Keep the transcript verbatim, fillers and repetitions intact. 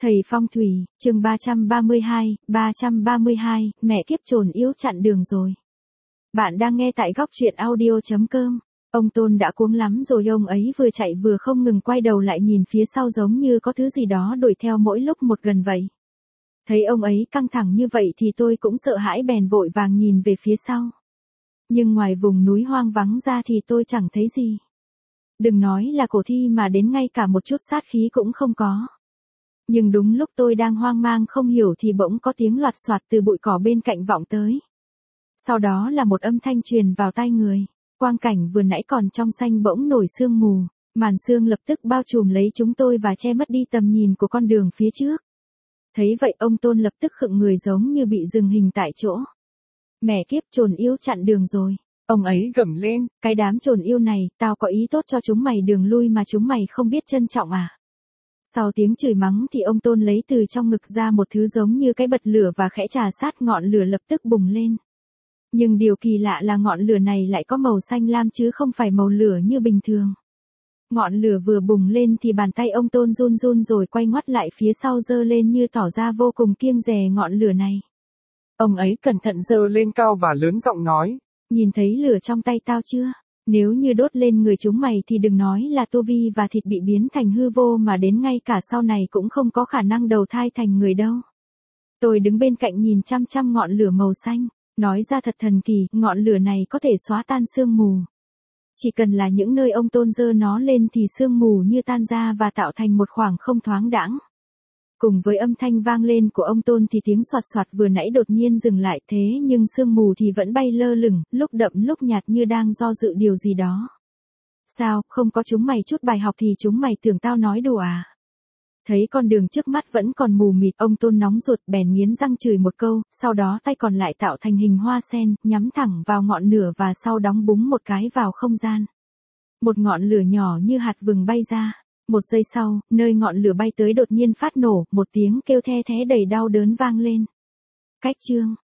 Thầy phong thủy, chương ba trăm ba mươi hai, ba trăm ba mươi hai, mẹ kiếp trồn yếu chặn đường rồi. Bạn đang nghe tại góc truyện audio chấm com. Ông Tôn đã cuống lắm rồi, ông ấy vừa chạy vừa không ngừng quay đầu lại nhìn phía sau giống như có thứ gì đó đuổi theo mỗi lúc một gần vậy. Thấy ông ấy căng thẳng như vậy thì tôi cũng sợ hãi bèn vội vàng nhìn về phía sau. Nhưng ngoài vùng núi hoang vắng ra thì tôi chẳng thấy gì. Đừng nói là cổ thi mà đến ngay cả một chút sát khí cũng không có. Nhưng đúng lúc tôi đang hoang mang không hiểu thì bỗng có tiếng loạt soạt từ bụi cỏ bên cạnh vọng tới. Sau đó là một âm thanh truyền vào tai người. Quang cảnh vừa nãy còn trong xanh bỗng nổi sương mù, màn sương lập tức bao trùm lấy chúng tôi và che mất đi tầm nhìn của con đường phía trước. Thấy vậy ông Tôn lập tức khựng người giống như bị dừng hình tại chỗ. Mẹ kiếp trồn yêu chặn đường rồi. Ông ấy gầm lên. Cái đám trồn yêu này, tao có ý tốt cho chúng mày đường lui mà chúng mày không biết trân trọng à. Sau tiếng chửi mắng thì ông Tôn lấy từ trong ngực ra một thứ giống như cái bật lửa và khẽ trà sát ngọn lửa lập tức bùng lên. Nhưng điều kỳ lạ là ngọn lửa này lại có màu xanh lam chứ không phải màu lửa như bình thường. Ngọn lửa vừa bùng lên thì bàn tay ông Tôn run run rồi quay ngoắt lại phía sau giơ lên như tỏ ra vô cùng kiêng dè ngọn lửa này. Ông ấy cẩn thận giơ lên cao và lớn giọng nói. Nhìn thấy lửa trong tay tao chưa? Nếu như đốt lên người chúng mày thì đừng nói là tu vi và thịt bị biến thành hư vô mà đến ngay cả sau này cũng không có khả năng đầu thai thành người đâu. Tôi đứng bên cạnh nhìn chăm chăm ngọn lửa màu xanh, nói ra thật thần kỳ, ngọn lửa này có thể xóa tan sương mù. Chỉ cần là những nơi ông Tôn giơ nó lên thì sương mù như tan ra và tạo thành một khoảng không thoáng đãng. Cùng với âm thanh vang lên của ông Tôn thì tiếng soạt soạt vừa nãy đột nhiên dừng lại, thế nhưng sương mù thì vẫn bay lơ lửng, lúc đậm lúc nhạt như đang do dự điều gì đó. Sao, không có chúng mày chút bài học thì chúng mày tưởng tao nói đùa à? Thấy con đường trước mắt vẫn còn mù mịt, ông Tôn nóng ruột bèn nghiến răng chửi một câu, sau đó tay còn lại tạo thành hình hoa sen, nhắm thẳng vào ngọn lửa và sau đóng búng một cái vào không gian. Một ngọn lửa nhỏ như hạt vừng bay ra. Một giây sau, nơi ngọn lửa bay tới đột nhiên phát nổ, một tiếng kêu the thé đầy đau đớn vang lên. Cách chương